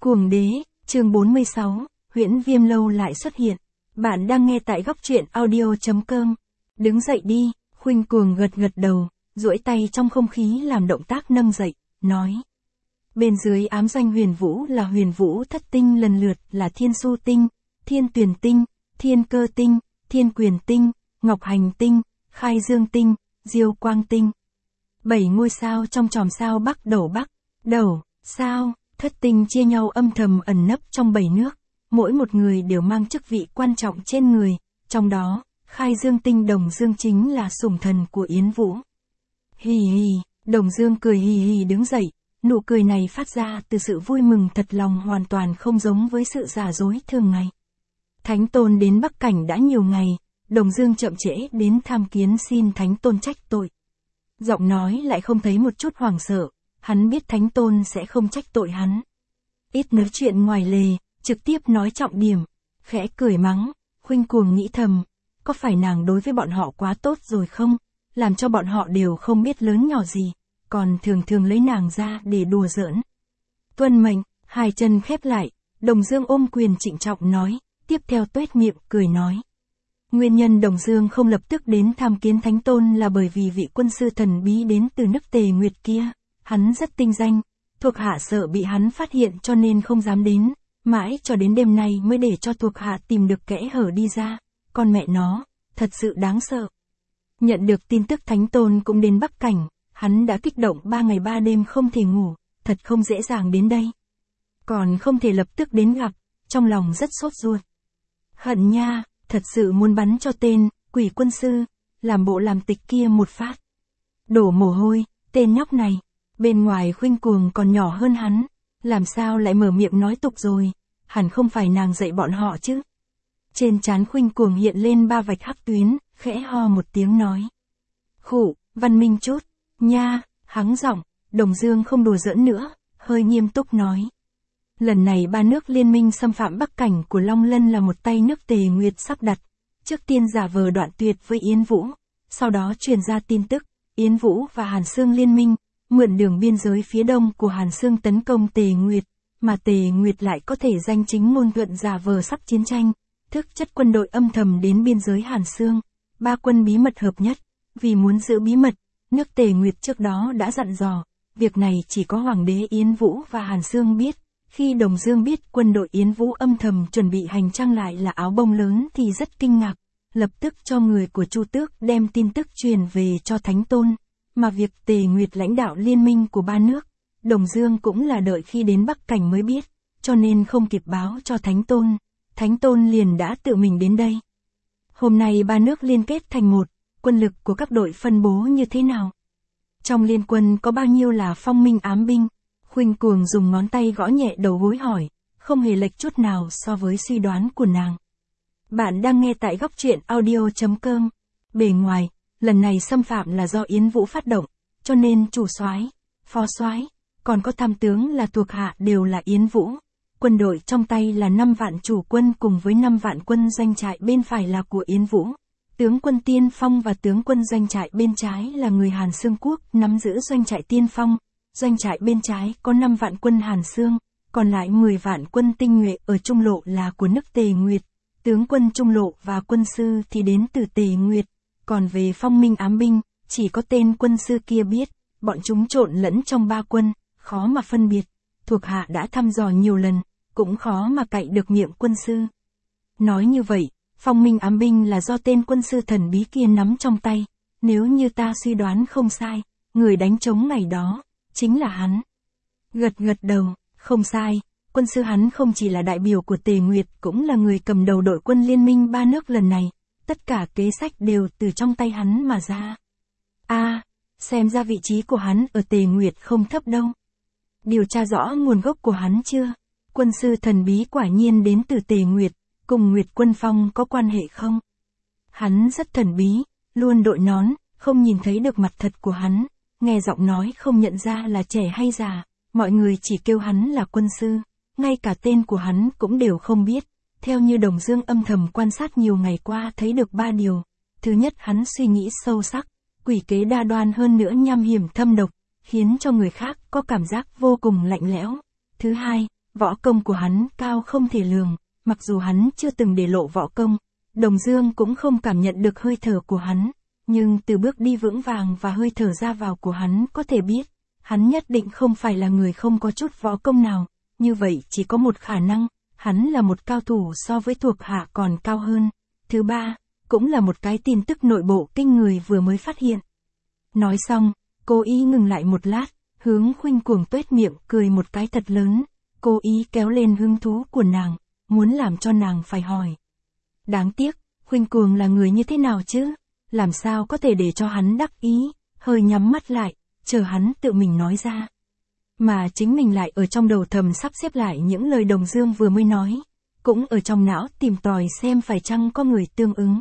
Cuồng đế, chương 46, Huyễn Viêm Lâu lại xuất hiện. Bạn đang nghe tại góc truyện audio.com. Đứng dậy đi, Khuynh Cuồng gật gật đầu, duỗi tay trong không khí làm động tác nâng dậy, nói. Bên dưới ám doanh Huyền Vũ là Huyền Vũ thất tinh lần lượt là Thiên Su tinh, Thiên Tuyền tinh, Thiên Cơ tinh, Thiên Quyền tinh, Ngọc Hành tinh, Khai Dương tinh, Diêu Quang tinh. 7 ngôi sao trong chòm sao Bắc Đầu, sao, thất tinh chia nhau âm thầm ẩn nấp trong 7 nước, mỗi một người đều mang chức vị quan trọng trên người, trong đó, Khai Dương tinh Đồng Dương chính là sủng thần của Yến Vũ. Hì hì, Đồng Dương cười hì hì đứng dậy, nụ cười này phát ra từ sự vui mừng thật lòng hoàn toàn không giống với sự giả dối thường ngày. Thánh Tôn đến Bắc Cảnh đã nhiều ngày, Đồng Dương chậm trễ đến tham kiến xin Thánh Tôn trách tội. Giọng nói lại không thấy một chút hoảng sợ, hắn biết Thánh Tôn sẽ không trách tội hắn. Ít nói chuyện ngoài lề, trực tiếp nói trọng điểm, khẽ cười mắng, Khuynh Cuồng nghĩ thầm, có phải nàng đối với bọn họ quá tốt rồi không, làm cho bọn họ đều không biết lớn nhỏ gì, còn thường thường lấy nàng ra để đùa giỡn. Tuân mệnh, hai chân khép lại, Đồng Dương ôm quyền trịnh trọng nói, tiếp theo tuét miệng cười nói. Nguyên nhân Đồng Dương không lập tức đến tham kiến Thánh Tôn là bởi vì vị quân sư thần bí đến từ nước Tề Nguyệt kia, hắn rất tinh danh, thuộc hạ sợ bị hắn phát hiện cho nên không dám đến, mãi cho đến đêm nay mới để cho thuộc hạ tìm được kẽ hở đi ra, con mẹ nó, thật sự đáng sợ. Nhận được tin tức Thánh Tôn cũng đến Bắc Cảnh, hắn đã kích động 3 ngày 3 đêm không thể ngủ, thật không dễ dàng đến đây. Còn không thể lập tức đến gặp, trong lòng rất sốt ruột. Hận nha, thật sự muốn bắn cho tên, quỷ quân sư, làm bộ làm tịch kia một phát. Đổ mồ hôi, tên nhóc này, bên ngoài Khuynh Cuồng còn nhỏ hơn hắn, làm sao lại mở miệng nói tục rồi, hẳn không phải nàng dạy bọn họ chứ. Trên trán Khuynh Cuồng hiện lên 3 vạch hắc tuyến, khẽ ho một tiếng nói. Khụ, văn minh chút, nha, hắng giọng, Đồng Dương không đùa giỡn nữa, hơi nghiêm túc nói. Lần này 3 nước liên minh xâm phạm Bắc Cảnh của Long Lân là một tay nước Tề Nguyệt sắp đặt, trước tiên giả vờ đoạn tuyệt với Yến Vũ, sau đó truyền ra tin tức, Yến Vũ và Hàn Xương liên minh, mượn đường biên giới phía đông của Hàn Xương tấn công Tề Nguyệt, mà Tề Nguyệt lại có thể danh chính ngôn thuận giả vờ sắp chiến tranh, thực chất quân đội âm thầm đến biên giới Hàn Xương, 3 quân bí mật hợp nhất, vì muốn giữ bí mật, nước Tề Nguyệt trước đó đã dặn dò, việc này chỉ có Hoàng đế Yến Vũ và Hàn Xương biết. Khi Đồng Dương biết quân đội Yến Vũ âm thầm chuẩn bị hành trang lại là áo bông lớn thì rất kinh ngạc, lập tức cho người của Chu Tước đem tin tức truyền về cho Thánh Tôn, mà việc Tề Nguyệt lãnh đạo liên minh của 3 nước, Đồng Dương cũng là đợi khi đến Bắc Cảnh mới biết, cho nên không kịp báo cho Thánh Tôn liền đã tự mình đến đây. Hôm nay 3 nước liên kết thành một, quân lực của các đội phân bố như thế nào? Trong liên quân có bao nhiêu là phong minh ám binh? Khuynh Cuồng dùng ngón tay gõ nhẹ đầu gối hỏi, không hề lệch chút nào so với suy đoán của nàng. Bạn đang nghe tại góc truyện audio.com. Bề ngoài, lần này xâm phạm là do Yến Vũ phát động, cho nên chủ soái, phó soái, còn có tham tướng là thuộc hạ đều là Yến Vũ. Quân đội trong tay là 5 vạn chủ quân cùng với 5 vạn quân doanh trại bên phải là của Yến Vũ. Tướng quân Tiên Phong và tướng quân doanh trại bên trái là người Hàn Xương quốc nắm giữ doanh trại Tiên Phong. Doanh trại bên trái có 5 vạn quân Hàn Xương, còn lại 10 vạn quân tinh nhuệ ở Trung Lộ là của nước Tề Nguyệt. Tướng quân Trung Lộ và quân sư thì đến từ Tề Nguyệt. Còn về phong minh ám binh, chỉ có tên quân sư kia biết, bọn chúng trộn lẫn trong 3 quân, khó mà phân biệt. Thuộc hạ đã thăm dò nhiều lần, cũng khó mà cạy được miệng quân sư. Nói như vậy, phong minh ám binh là do tên quân sư thần bí kia nắm trong tay. Nếu như ta suy đoán không sai, người đánh trống ngày đó chính là hắn. Gật đầu, không sai, quân sư hắn không chỉ là đại biểu của Tề Nguyệt cũng là người cầm đầu đội quân liên minh 3 nước lần này, tất cả kế sách đều từ trong tay hắn mà ra. Xem ra vị trí của hắn ở Tề Nguyệt không thấp đâu. Điều tra rõ nguồn gốc của hắn chưa? Quân sư thần bí quả nhiên đến từ Tề Nguyệt, cùng Nguyệt Quân Phong có quan hệ không? Hắn rất thần bí, luôn đội nón, không nhìn thấy được mặt thật của hắn. Nghe giọng nói không nhận ra là trẻ hay già, mọi người chỉ kêu hắn là quân sư, ngay cả tên của hắn cũng đều không biết. Theo như Đồng Dương âm thầm quan sát nhiều ngày qua thấy được 3 điều. Thứ nhất, hắn suy nghĩ sâu sắc, quỷ kế đa đoan hơn nữa nham hiểm thâm độc, khiến cho người khác có cảm giác vô cùng lạnh lẽo. Thứ hai, Võ công của hắn cao không thể lường, mặc dù hắn chưa từng để lộ võ công, Đồng Dương cũng không cảm nhận được hơi thở của hắn, nhưng từ bước đi vững vàng và hơi thở ra vào của hắn có thể biết, hắn nhất định không phải là người không có chút võ công nào, như vậy chỉ có một khả năng, hắn là một cao thủ so với thuộc hạ còn cao hơn. Thứ ba, cũng là một cái tin tức nội bộ kinh người vừa mới phát hiện. Nói xong, cô ý ngừng lại một lát, hướng Khuynh Cuồng tuét miệng cười một cái thật lớn, cô ý kéo lên hứng thú của nàng, muốn làm cho nàng phải hỏi. Đáng tiếc, Khuynh Cuồng là người như thế nào chứ? Làm sao có thể để cho hắn đắc ý, hơi nhắm mắt lại, chờ hắn tự mình nói ra. Mà chính mình lại ở trong đầu thầm sắp xếp lại những lời Đồng Dương vừa mới nói, cũng ở trong não tìm tòi xem phải chăng có người tương ứng.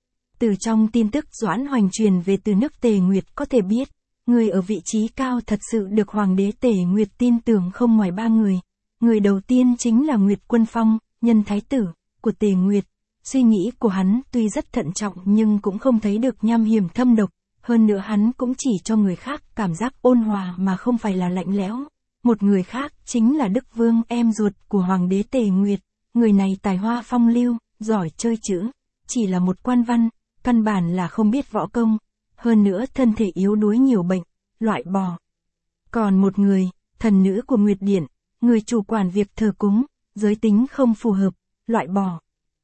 Từ trong tin tức Doãn Hoành truyền về từ nước Tề Nguyệt có thể biết, người ở vị trí cao thật sự được Hoàng đế Tề Nguyệt tin tưởng không ngoài 3 người. Người đầu tiên chính là Nguyệt Quân Phong, nhân thái tử của Tề Nguyệt. Suy nghĩ của hắn tuy rất thận trọng nhưng cũng không thấy được nham hiểm thâm độc, hơn nữa hắn cũng chỉ cho người khác cảm giác ôn hòa mà không phải là lạnh lẽo. Một người khác chính là Đức Vương, em ruột của Hoàng đế Tề Nguyệt, người này tài hoa phong lưu, giỏi chơi chữ, chỉ là một quan văn, căn bản là không biết võ công, hơn nữa thân thể yếu đuối nhiều bệnh, loại bỏ. Còn một người, thần nữ của Nguyệt Điện, người chủ quản việc thờ cúng, giới tính không phù hợp, loại bỏ.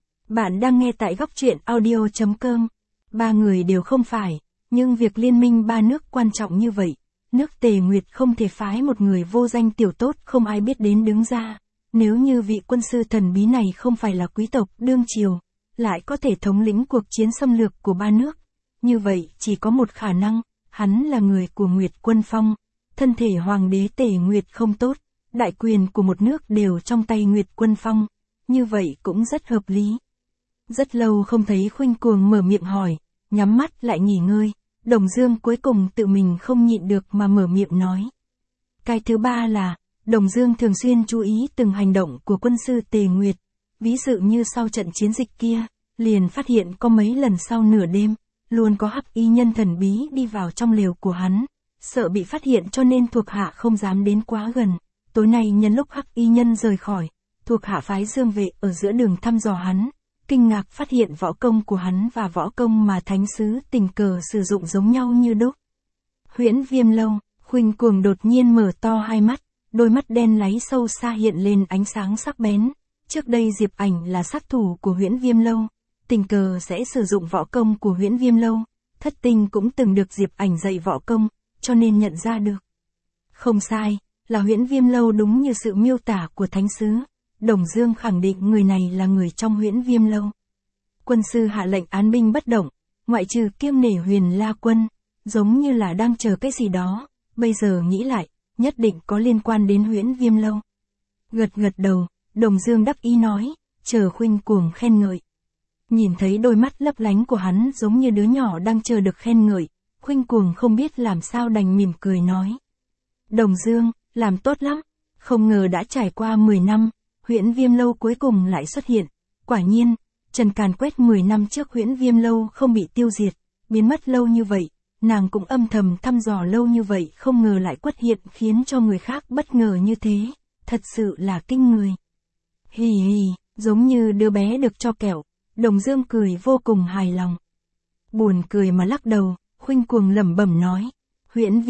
Bạn đang nghe tại góc truyện audio.com. 3 người đều không phải, nhưng việc liên minh 3 nước quan trọng như vậy, nước Tề Nguyệt không thể phái một người vô danh tiểu tốt không ai biết đến đứng ra. Nếu như vị quân sư thần bí này không phải là quý tộc đương triều, lại có thể thống lĩnh cuộc chiến xâm lược của 3 nước, như vậy chỉ có một khả năng, hắn là người của Nguyệt Quân Phong. Thân thể Hoàng đế Tề Nguyệt không tốt, đại quyền của một nước đều trong tay Nguyệt Quân Phong, như vậy cũng rất hợp lý. Rất lâu không thấy Khuynh Cuồng mở miệng hỏi, nhắm mắt lại nghỉ ngơi, Đồng Dương cuối cùng tự mình không nhịn được mà mở miệng nói. Cái thứ ba là, Đồng Dương thường xuyên chú ý từng hành động của quân sư Tề Nguyệt, ví dụ như sau trận chiến dịch kia, liền phát hiện có mấy lần sau nửa đêm, luôn có hắc y nhân thần bí đi vào trong lều của hắn, sợ bị phát hiện cho nên thuộc hạ không dám đến quá gần. Tối nay nhân lúc hắc y nhân rời khỏi, thuộc hạ phái Dương vệ ở giữa đường thăm dò hắn, kinh ngạc phát hiện võ công của hắn và võ công mà thánh sứ tình cờ sử dụng giống nhau như đúc. Huyễn Viêm Lâu, Khuynh Cuồng đột nhiên mở to hai mắt, đôi mắt đen láy sâu xa hiện lên ánh sáng sắc bén. Trước đây Diệp Ảnh là sát thủ của Huyễn Viêm Lâu, tình cờ sẽ sử dụng võ công của Huyễn Viêm Lâu, Thất Tinh cũng từng được Diệp Ảnh dạy võ công, cho nên nhận ra được. Không sai, là Huyễn Viêm Lâu đúng như sự miêu tả của thánh sứ. Đồng Dương khẳng định người này là người trong Huyễn Viêm Lâu. Quân sư hạ lệnh án binh bất động, ngoại trừ Kiêm Nể Huyền La Quân, giống như là đang chờ cái gì đó, bây giờ nghĩ lại, nhất định có liên quan đến Huyễn Viêm Lâu. Gật gật đầu, Đồng Dương đắc ý nói, chờ Khuynh Cuồng khen ngợi. Nhìn thấy đôi mắt lấp lánh của hắn giống như đứa nhỏ đang chờ được khen ngợi, Khuynh Cuồng không biết làm sao đành mỉm cười nói. Đồng Dương, làm tốt lắm, không ngờ đã trải qua 10 năm, Huyễn Viêm Lâu cuối cùng lại xuất hiện. Quả nhiên, Trần Càn Quét 10 năm trước Huyễn Viêm Lâu không bị tiêu diệt, biến mất lâu như vậy, nàng cũng âm thầm thăm dò lâu như vậy không ngờ lại quất hiện khiến cho người khác bất ngờ như thế, thật sự là kinh người. Hì hì, giống như đứa bé được cho kẹo, Đồng Dương cười vô cùng hài lòng. Buồn cười mà lắc đầu, Khuynh Cuồng lẩm bẩm nói, Huyễn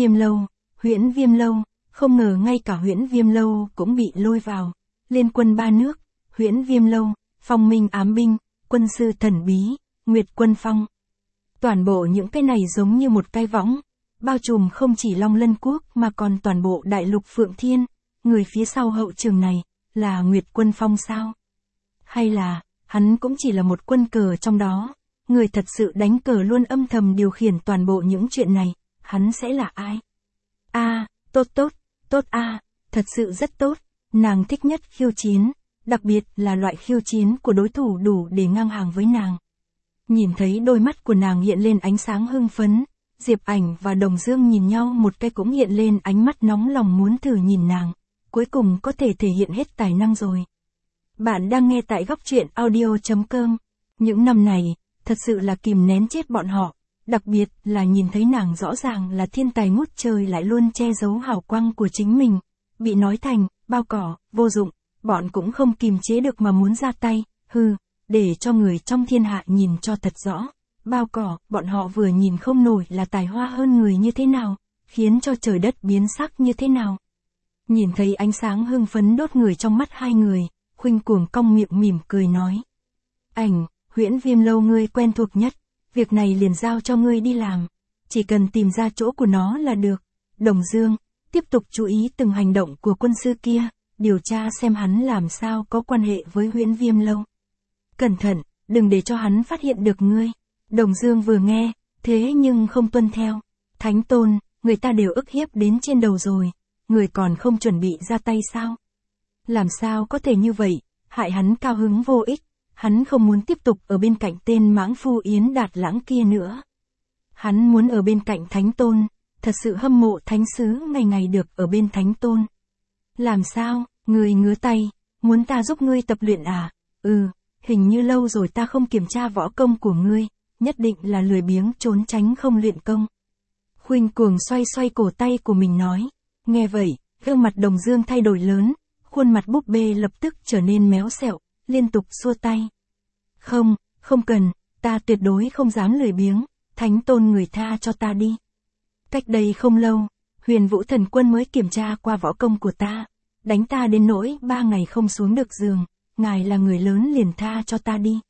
Viêm Lâu, không ngờ ngay cả Huyễn Viêm Lâu cũng bị lôi vào. Liên quân 3 nước, Huyễn Viêm Lâu, Phong Minh ám binh, quân sư thần bí, Nguyệt Quân Phong. Toàn bộ những cái này giống như một cái võng, bao trùm không chỉ Long Lân Quốc mà còn toàn bộ đại lục Phượng Thiên. Người phía sau hậu trường này, là Nguyệt Quân Phong sao? Hay là, hắn cũng chỉ là một quân cờ trong đó, người thật sự đánh cờ luôn âm thầm điều khiển toàn bộ những chuyện này, hắn sẽ là ai? Tốt thật sự rất tốt. Nàng thích nhất khiêu chiến, đặc biệt là loại khiêu chiến của đối thủ đủ để ngang hàng với nàng. Nhìn thấy đôi mắt của nàng hiện lên ánh sáng hưng phấn, Diệp Ảnh và Đồng Dương nhìn nhau một cái cũng hiện lên ánh mắt nóng lòng muốn thử nhìn nàng, cuối cùng có thể thể hiện hết tài năng rồi. Bạn đang nghe tại góc truyện audio.com. Những năm này, thật sự là kìm nén chết bọn họ, đặc biệt là nhìn thấy nàng rõ ràng là thiên tài ngút trời lại luôn che giấu hào quang của chính mình, bị nói thành bao cỏ, vô dụng, bọn cũng không kìm chế được mà muốn ra tay, để cho người trong thiên hạ nhìn cho thật rõ. Bao cỏ, bọn họ vừa nhìn không nổi là tài hoa hơn người như thế nào, khiến cho trời đất biến sắc như thế nào. Nhìn thấy ánh sáng hưng phấn đốt người trong mắt hai người, Khuynh Cuồng cong miệng mỉm cười nói. Huyễn Viêm Lâu ngươi quen thuộc nhất, việc này liền giao cho ngươi đi làm, chỉ cần tìm ra chỗ của nó là được. Đồng Dương, tiếp tục chú ý từng hành động của quân sư kia, điều tra xem hắn làm sao có quan hệ với Huyễn Viêm Lâu. Cẩn thận, đừng để cho hắn phát hiện được ngươi. Đồng Dương vừa nghe, thế nhưng không tuân theo. Thánh Tôn, người ta đều ức hiếp đến trên đầu rồi, người còn không chuẩn bị ra tay sao? Làm sao có thể như vậy, hại hắn cao hứng vô ích, hắn không muốn tiếp tục ở bên cạnh tên mãng phu Yến Đạt Lãng kia nữa. Hắn muốn ở bên cạnh Thánh Tôn, thật sự hâm mộ Thánh Sứ ngày ngày được ở bên Thánh Tôn. Làm sao, ngươi ngứa tay, muốn ta giúp ngươi tập luyện à? Hình như lâu rồi ta không kiểm tra võ công của ngươi, nhất định là lười biếng trốn tránh không luyện công. Khuynh Cuồng xoay xoay cổ tay của mình nói. Nghe vậy, gương mặt Đồng Dương thay đổi lớn, khuôn mặt búp bê lập tức trở nên méo xẹo, liên tục xua tay. Không cần, ta tuyệt đối không dám lười biếng, Thánh Tôn người tha cho ta đi. Cách đây không lâu, Huyền Vũ Thần Quân mới kiểm tra qua võ công của ta, đánh ta đến nỗi 3 ngày không xuống được giường, ngài là người lớn liền tha cho ta đi.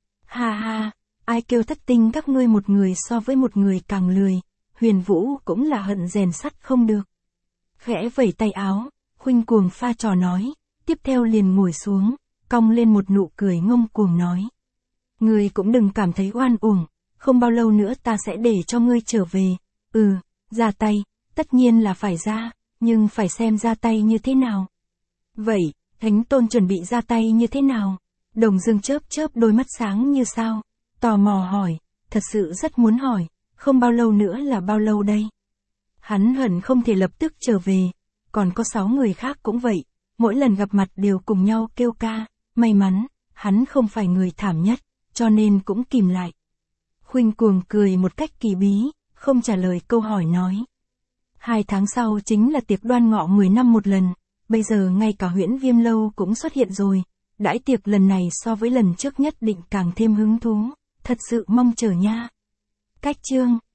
Ha, ai kêu Thất Tinh các ngươi một người so với một người càng lười, Huyền Vũ cũng là hận rèn sắt không được. Khẽ vẩy tay áo, Khuynh Cuồng pha trò nói, tiếp theo liền ngồi xuống, cong lên một nụ cười ngông cuồng nói. Ngươi cũng đừng cảm thấy oan uổng, không bao lâu nữa ta sẽ để cho ngươi trở về. Ra tay, tất nhiên là phải ra, nhưng phải xem ra tay như thế nào. Vậy, Thánh Tôn chuẩn bị ra tay như thế nào? Đồng Dương chớp đôi mắt sáng như sao, tò mò hỏi, thật sự rất muốn hỏi, không bao lâu nữa là bao lâu đây? Hắn hận không thể lập tức trở về, còn có 6 người khác cũng vậy, mỗi lần gặp mặt đều cùng nhau kêu ca, may mắn, hắn không phải người thảm nhất, cho nên cũng kìm lại. Khuynh Cuồng cười một cách kỳ bí, không trả lời câu hỏi nói. 2 tháng sau chính là tiệc Đoan Ngọ 10 năm một lần, bây giờ ngay cả Huyễn Viêm Lâu cũng xuất hiện rồi, đãi tiệc lần này so với lần trước nhất định càng thêm hứng thú, thật sự mong chờ nha. Cách chương